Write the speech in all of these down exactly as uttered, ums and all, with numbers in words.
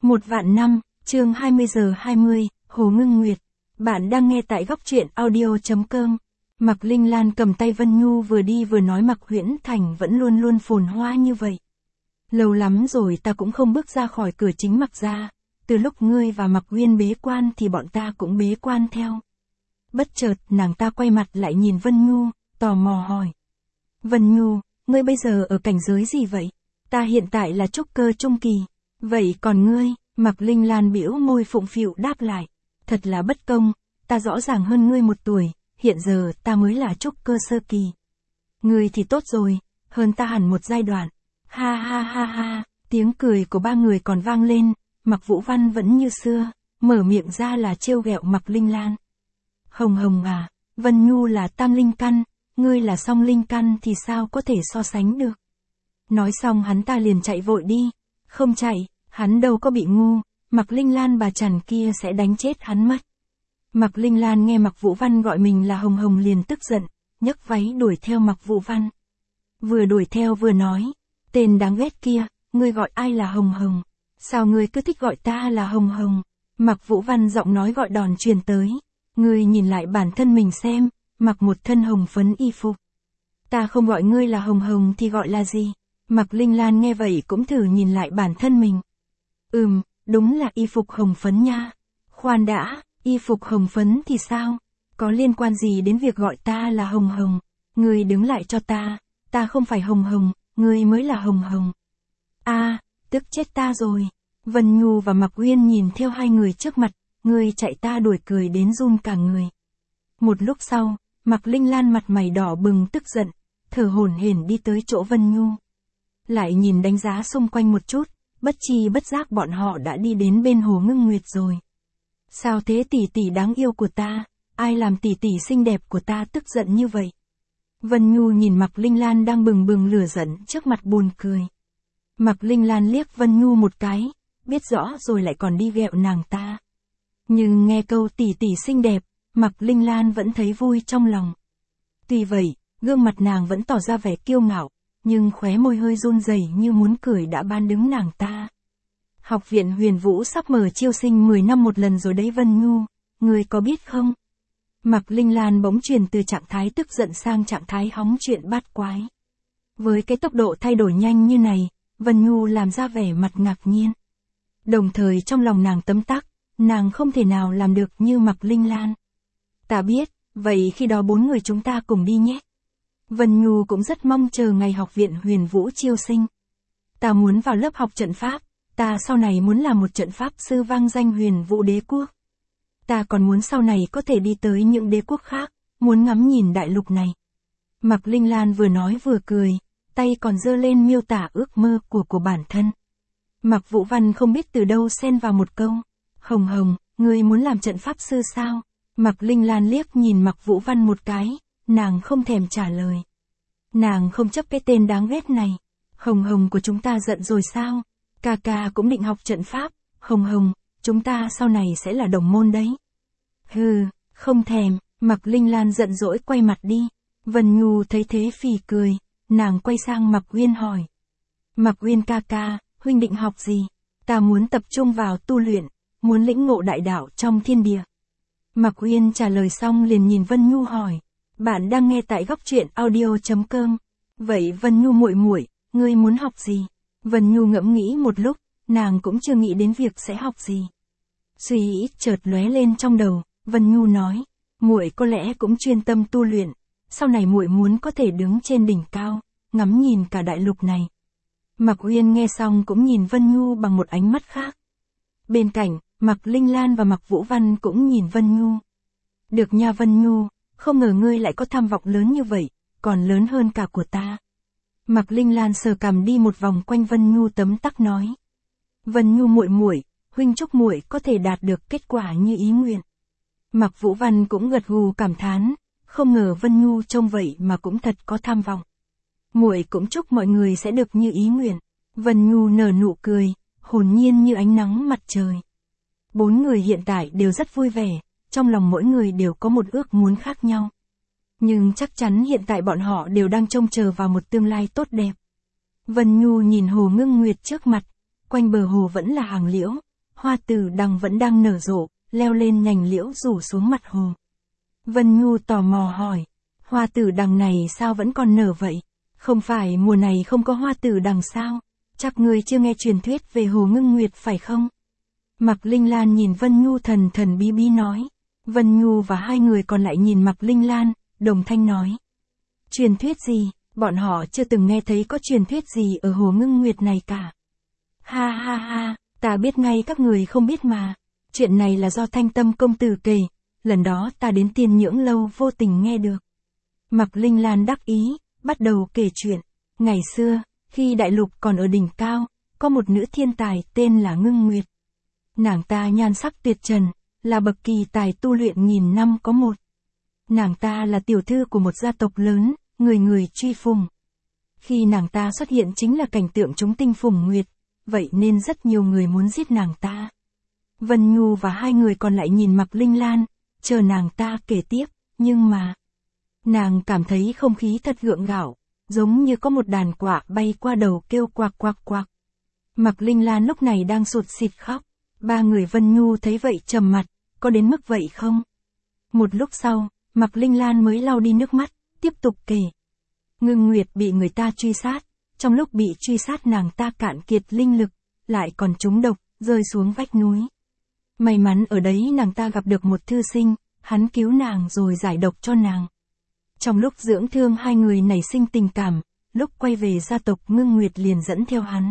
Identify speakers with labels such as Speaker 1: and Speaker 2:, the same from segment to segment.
Speaker 1: Một vạn năm, chương hai mươi giờ hai mươi, Hồ Ngưng Nguyệt. Bạn đang nghe tại góc truyện audio chấm com. Mạc Linh Lan cầm tay Vân Nhu vừa đi vừa nói Mạc Huyễn Thành vẫn luôn luôn phồn hoa như vậy. Lâu lắm rồi ta cũng không bước ra khỏi cửa chính Mạc gia, từ lúc ngươi và Mạc Uyên bế quan thì bọn ta cũng bế quan theo. Bất chợt nàng ta quay mặt lại nhìn Vân Nhu, tò mò hỏi. Vân Nhu, ngươi bây giờ ở cảnh giới gì vậy? Ta hiện tại là trúc cơ trung kỳ. Vậy còn ngươi? Mạc Linh Lan bĩu môi phụng phịu đáp lại. Thật là bất công, ta rõ ràng hơn ngươi một tuổi, hiện giờ ta mới là trúc cơ sơ kỳ. Ngươi thì tốt rồi, hơn ta hẳn một giai đoạn. Ha ha ha ha, tiếng cười của ba người còn vang lên, Mạc Vũ Văn vẫn như xưa, mở miệng ra là trêu ghẹo Mạc Linh Lan. Hồng Hồng à, Vân Nhu là tam linh căn, ngươi là song linh căn thì sao có thể so sánh được. Nói xong hắn ta liền chạy vội đi. Không chạy, hắn đâu có bị ngu, Mạc Linh Lan bà chằn kia sẽ đánh chết hắn mất. Mạc Linh Lan nghe Mạc Vũ Văn gọi mình là Hồng Hồng liền tức giận, nhấc váy đuổi theo Mạc Vũ Văn. Vừa đuổi theo vừa nói, tên đáng ghét kia, ngươi gọi ai là Hồng Hồng? Sao ngươi cứ thích gọi ta là Hồng Hồng? Mạc Vũ Văn giọng nói gọi đòn truyền tới, ngươi nhìn lại bản thân mình xem, mặc một thân hồng phấn y phục. Ta không gọi ngươi là Hồng Hồng thì gọi là gì? Mạc Linh Lan nghe vậy cũng thử nhìn lại bản thân mình. Ừm, đúng là y phục hồng phấn nha. Khoan đã, y phục hồng phấn thì sao? Có liên quan gì đến việc gọi ta là Hồng Hồng? Ngươi đứng lại cho ta, ta không phải Hồng Hồng, ngươi mới là Hồng Hồng. A, à, tức chết ta rồi. Vân Nhu và Mạc Uyên nhìn theo hai người trước mặt, ngươi chạy ta đuổi cười đến run cả người. Một lúc sau, Mạc Linh Lan mặt mày đỏ bừng tức giận, thở hổn hển đi tới chỗ Vân Nhu. Lại nhìn đánh giá xung quanh một chút, bất chi bất giác bọn họ đã đi đến bên Hồ Ngưng Nguyệt rồi. Sao thế tỷ tỷ đáng yêu của ta, ai làm tỷ tỷ xinh đẹp của ta tức giận như vậy? Vân Nhu nhìn Mạc Linh Lan đang bừng bừng lửa giận trước mặt buồn cười. Mạc Linh Lan liếc Vân Nhu một cái, biết rõ rồi lại còn đi ghẹo nàng ta. Nhưng nghe câu tỷ tỷ xinh đẹp, Mạc Linh Lan vẫn thấy vui trong lòng. Tuy vậy, gương mặt nàng vẫn tỏ ra vẻ kiêu ngạo, nhưng khóe môi hơi run rẩy như muốn cười đã ban đứng nàng ta. Học viện Huyền Vũ sắp mở chiêu sinh mười năm một lần rồi đấy Vân Nhu, ngươi có biết không? Mạc Linh Lan bỗng chuyển từ trạng thái tức giận sang trạng thái hóng chuyện bát quái. Với cái tốc độ thay đổi nhanh như này, Vân Nhu làm ra vẻ mặt ngạc nhiên. Đồng thời trong lòng nàng tấm tắc, nàng không thể nào làm được như Mạc Linh Lan. Ta biết, vậy khi đó bốn người chúng ta cùng đi nhé. Vân Nhu cũng rất mong chờ ngày học viện Huyền Vũ chiêu sinh. Ta muốn vào lớp học trận pháp, ta sau này muốn làm một trận pháp sư vang danh Huyền Vũ đế quốc. Ta còn muốn sau này có thể đi tới những đế quốc khác, muốn ngắm nhìn đại lục này. Mạc Linh Lan vừa nói vừa cười, tay còn giơ lên miêu tả ước mơ của của bản thân. Mạc Vũ Văn không biết từ đâu xen vào một câu. Hồng Hồng, ngươi muốn làm trận pháp sư sao? Mạc Linh Lan liếc nhìn Mạc Vũ Văn một cái. Nàng không thèm trả lời. Nàng không chấp cái tên đáng ghét này. Hồng Hồng của chúng ta giận rồi sao? Ca ca cũng định học trận pháp. Hồng Hồng, chúng ta sau này sẽ là đồng môn đấy. Hừ, không thèm. Mạc Linh Lan giận dỗi quay mặt đi. Vân Nhu thấy thế phì cười. Nàng quay sang Mạc Uyên hỏi. Mạc Uyên ca ca, huynh định học gì? Ta muốn tập trung vào tu luyện, muốn lĩnh ngộ đại đạo trong thiên địa. Mạc Uyên trả lời xong liền nhìn Vân Nhu hỏi. Bạn đang nghe tại góc truyện audio chấm com. Vậy Vân Nhu muội muội, ngươi muốn học gì? Vân Nhu ngẫm nghĩ một lúc, nàng cũng chưa nghĩ đến việc sẽ học gì. Suy nghĩ chợt lóe lên trong đầu, Vân Nhu nói, muội có lẽ cũng chuyên tâm tu luyện, sau này muội muốn có thể đứng trên đỉnh cao, ngắm nhìn cả đại lục này. Mạc Uyên nghe xong cũng nhìn Vân Nhu bằng một ánh mắt khác. Bên cạnh, Mạc Linh Lan và Mạc Vũ Văn cũng nhìn Vân Nhu. Được nha Vân Nhu. Không ngờ ngươi lại có tham vọng lớn như vậy, còn lớn hơn cả của ta. Mạc Linh Lan sờ cằm đi một vòng quanh Vân Nhu tấm tắc nói. Vân Nhu muội muội, huynh chúc muội có thể đạt được kết quả như ý nguyện. Mạc Vũ Văn cũng gật gù cảm thán, không ngờ Vân Nhu trông vậy mà cũng thật có tham vọng. Muội cũng chúc mọi người sẽ được như ý nguyện. Vân Nhu nở nụ cười, hồn nhiên như ánh nắng mặt trời. Bốn người hiện tại đều rất vui vẻ. Trong lòng mỗi người đều có một ước muốn khác nhau. Nhưng chắc chắn hiện tại bọn họ đều đang trông chờ vào một tương lai tốt đẹp. Vân Nhu nhìn Hồ Ngưng Nguyệt trước mặt, quanh bờ hồ vẫn là hàng liễu, hoa tử đằng vẫn đang nở rộ, leo lên nhành liễu rủ xuống mặt hồ. Vân Nhu tò mò hỏi, hoa tử đằng này sao vẫn còn nở vậy? Không phải mùa này không có hoa tử đằng sao? Chắc ngươi chưa nghe truyền thuyết về Hồ Ngưng Nguyệt phải không? Mạc Linh Lan nhìn Vân Nhu thần thần bí bí nói. Vân Nhu và hai người còn lại nhìn Mạc Linh Lan, đồng thanh nói. Truyền thuyết gì? Bọn họ chưa từng nghe thấy có truyền thuyết gì ở Hồ Ngưng Nguyệt này cả. Ha ha ha, ta biết ngay các người không biết mà. Chuyện này là do Thanh Tâm công tử kể, lần đó ta đến Tiên Nhưỡng lâu vô tình nghe được. Mạc Linh Lan đắc ý, bắt đầu kể chuyện. Ngày xưa, khi đại lục còn ở đỉnh cao, có một nữ thiên tài tên là Ngưng Nguyệt. Nàng ta nhan sắc tuyệt trần, là bậc kỳ tài tu luyện nghìn năm có một. Nàng ta là tiểu thư của một gia tộc lớn, người người truy phùng. Khi nàng ta xuất hiện chính là cảnh tượng chúng tinh phùng nguyệt, vậy nên rất nhiều người muốn giết nàng ta. Vân Nhu và hai người còn lại nhìn Mạc Linh Lan, chờ nàng ta kể tiếp, nhưng mà... Nàng cảm thấy không khí thật gượng gạo, giống như có một đàn quạ bay qua đầu kêu quạc quạc quạc. Mạc Linh Lan lúc này đang sụt sịt khóc, ba người Vân Nhu thấy vậy trầm mặt, có đến mức vậy không? Một lúc sau, Mạc Linh Lan mới lau đi nước mắt, tiếp tục kể. Ngưng Nguyệt bị người ta truy sát, trong lúc bị truy sát nàng ta cạn kiệt linh lực, lại còn trúng độc, rơi xuống vách núi. May mắn ở đấy nàng ta gặp được một thư sinh, hắn cứu nàng rồi giải độc cho nàng. Trong lúc dưỡng thương hai người nảy sinh tình cảm, lúc quay về gia tộc Ngưng Nguyệt liền dẫn theo hắn.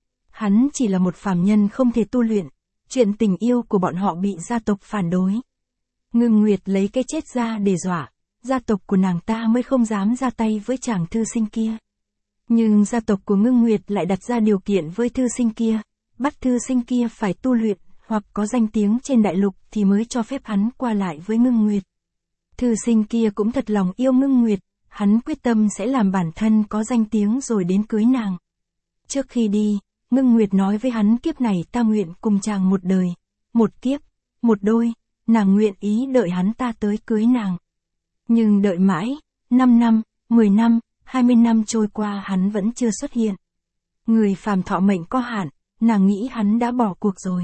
Speaker 1: Hắn chỉ là một phàm nhân không thể tu luyện, chuyện tình yêu của bọn họ bị gia tộc phản đối. Ngưng Nguyệt lấy cái chết ra để dọa, gia tộc của nàng ta mới không dám ra tay với chàng thư sinh kia. Nhưng gia tộc của Ngưng Nguyệt lại đặt ra điều kiện với thư sinh kia, bắt thư sinh kia phải tu luyện, hoặc có danh tiếng trên đại lục thì mới cho phép hắn qua lại với Ngưng Nguyệt. Thư sinh kia cũng thật lòng yêu Ngưng Nguyệt, hắn quyết tâm sẽ làm bản thân có danh tiếng rồi đến cưới nàng. Trước khi đi, Ngưng Nguyệt nói với hắn kiếp này ta nguyện cùng chàng một đời, một kiếp, một đôi, nàng nguyện ý đợi hắn ta tới cưới nàng. Nhưng đợi mãi, năm năm, mười năm, hai mươi năm trôi qua hắn vẫn chưa xuất hiện. Người phàm thọ mệnh có hạn, nàng nghĩ hắn đã bỏ cuộc rồi.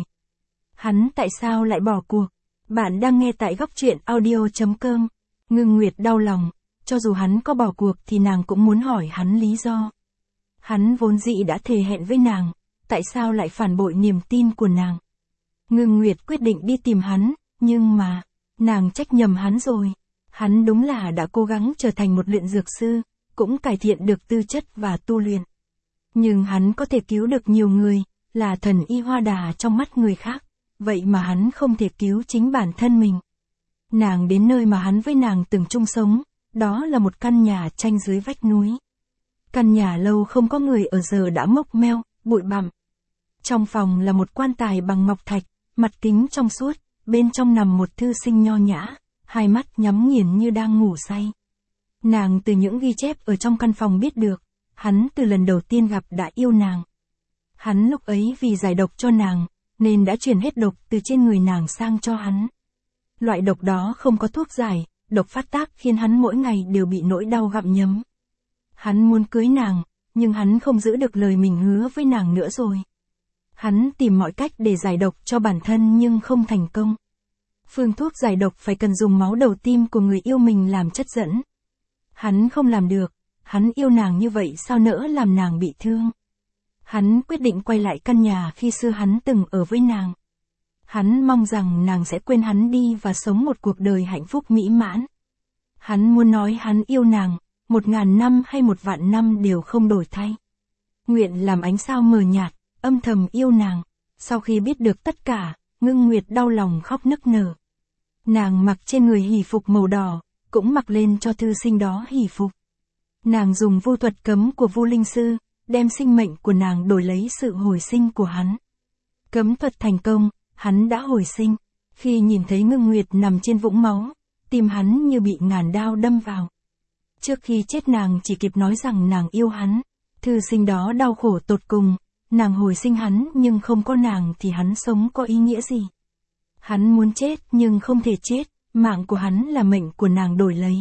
Speaker 1: Hắn tại sao lại bỏ cuộc? Bạn đang nghe tại góc truyện audio chấm com. Ngưng Nguyệt đau lòng, cho dù hắn có bỏ cuộc thì nàng cũng muốn hỏi hắn lý do. Hắn vốn dĩ đã thề hẹn với nàng, tại sao lại phản bội niềm tin của nàng? Ngưng Nguyệt quyết định đi tìm hắn, nhưng mà, nàng trách nhầm hắn rồi. Hắn đúng là đã cố gắng trở thành một luyện dược sư, cũng cải thiện được tư chất và tu luyện. Nhưng hắn có thể cứu được nhiều người, là thần y hoa đà trong mắt người khác, vậy mà hắn không thể cứu chính bản thân mình. Nàng đến nơi mà hắn với nàng từng chung sống, đó là một căn nhà tranh dưới vách núi. Căn nhà lâu không có người ở giờ đã mốc meo, bụi bặm. Trong phòng là một quan tài bằng ngọc thạch, mặt kính trong suốt, bên trong nằm một thư sinh nho nhã, hai mắt nhắm nghiền như đang ngủ say. Nàng từ những ghi chép ở trong căn phòng biết được, hắn từ lần đầu tiên gặp đã yêu nàng. Hắn lúc ấy vì giải độc cho nàng, nên đã truyền hết độc từ trên người nàng sang cho hắn. Loại độc đó không có thuốc giải, độc phát tác khiến hắn mỗi ngày đều bị nỗi đau gặm nhấm. Hắn muốn cưới nàng, nhưng hắn không giữ được lời mình hứa với nàng nữa rồi. Hắn tìm mọi cách để giải độc cho bản thân nhưng không thành công. Phương thuốc giải độc phải cần dùng máu đầu tim của người yêu mình làm chất dẫn. Hắn không làm được, hắn yêu nàng như vậy sao nỡ làm nàng bị thương. Hắn quyết định quay lại căn nhà khi xưa hắn từng ở với nàng. Hắn mong rằng nàng sẽ quên hắn đi và sống một cuộc đời hạnh phúc mỹ mãn. Hắn muốn nói hắn yêu nàng, một ngàn năm hay một vạn năm đều không đổi thay. Nguyện làm ánh sao mờ nhạt, âm thầm yêu nàng. Sau khi biết được tất cả, Ngưng Nguyệt đau lòng khóc nức nở. Nàng mặc trên người hỷ phục màu đỏ, cũng mặc lên cho thư sinh đó hỷ phục. Nàng dùng vu thuật cấm của Vu Linh Sư, đem sinh mệnh của nàng đổi lấy sự hồi sinh của hắn. Cấm thuật thành công, hắn đã hồi sinh. Khi nhìn thấy Ngưng Nguyệt nằm trên vũng máu, tim hắn như bị ngàn đao đâm vào. Trước khi chết nàng chỉ kịp nói rằng nàng yêu hắn. Thư sinh đó đau khổ tột cùng, nàng hồi sinh hắn nhưng không có nàng thì hắn sống có ý nghĩa gì. Hắn muốn chết nhưng không thể chết, mạng của hắn là mệnh của nàng đổi lấy.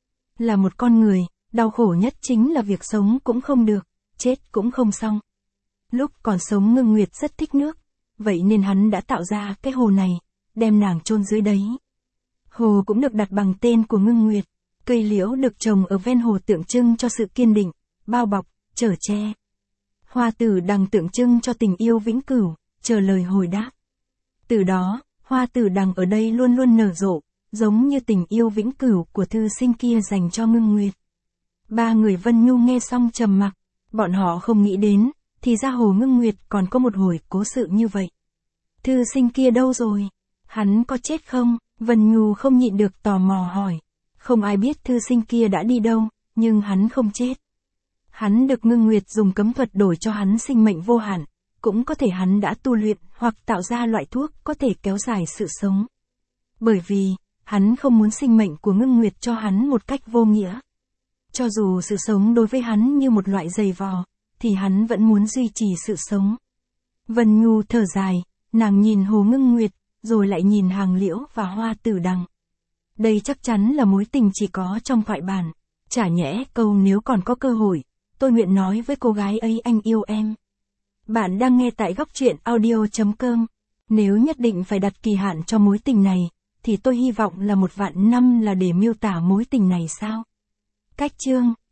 Speaker 1: Là một con người, đau khổ nhất chính là việc sống cũng không được, chết cũng không xong. Lúc còn sống Ngưng Nguyệt rất thích nước, vậy nên hắn đã tạo ra cái hồ này, đem nàng chôn dưới đấy. Hồ cũng được đặt bằng tên của Ngưng Nguyệt, cây liễu được trồng ở ven hồ tượng trưng cho sự kiên định, bao bọc, chở che. Hoa tử đằng tượng trưng cho tình yêu vĩnh cửu, chờ lời hồi đáp. Từ đó, hoa tử đằng ở đây luôn luôn nở rộ, giống như tình yêu vĩnh cửu của thư sinh kia dành cho Ngưng Nguyệt. Ba người Vân Nhu nghe xong trầm mặc, bọn họ không nghĩ đến, thì ra hồ Ngưng Nguyệt còn có một hồi cố sự như vậy. Thư sinh kia đâu rồi? Hắn có chết không? Vân Nhu không nhịn được tò mò hỏi. Không ai biết thư sinh kia đã đi đâu, nhưng hắn không chết. Hắn được Ngưng Nguyệt dùng cấm thuật đổi cho hắn sinh mệnh vô hạn, cũng có thể hắn đã tu luyện hoặc tạo ra loại thuốc có thể kéo dài sự sống. Bởi vì, hắn không muốn sinh mệnh của Ngưng Nguyệt cho hắn một cách vô nghĩa. Cho dù sự sống đối với hắn như một loại giày vò, thì hắn vẫn muốn duy trì sự sống. Vân Nhu thở dài, nàng nhìn hồ Ngưng Nguyệt, rồi lại nhìn hàng liễu và hoa tử đằng. Đây chắc chắn là mối tình chỉ có trong thoại bản. Chả nhẽ câu nếu còn có cơ hội, tôi nguyện nói với cô gái ấy anh yêu em. Bạn đang nghe tại góc truyện audio chấm com. Nếu nhất định phải đặt kỳ hạn cho mối tình này, thì tôi hy vọng là một vạn năm là để miêu tả mối tình này sao? Cách chương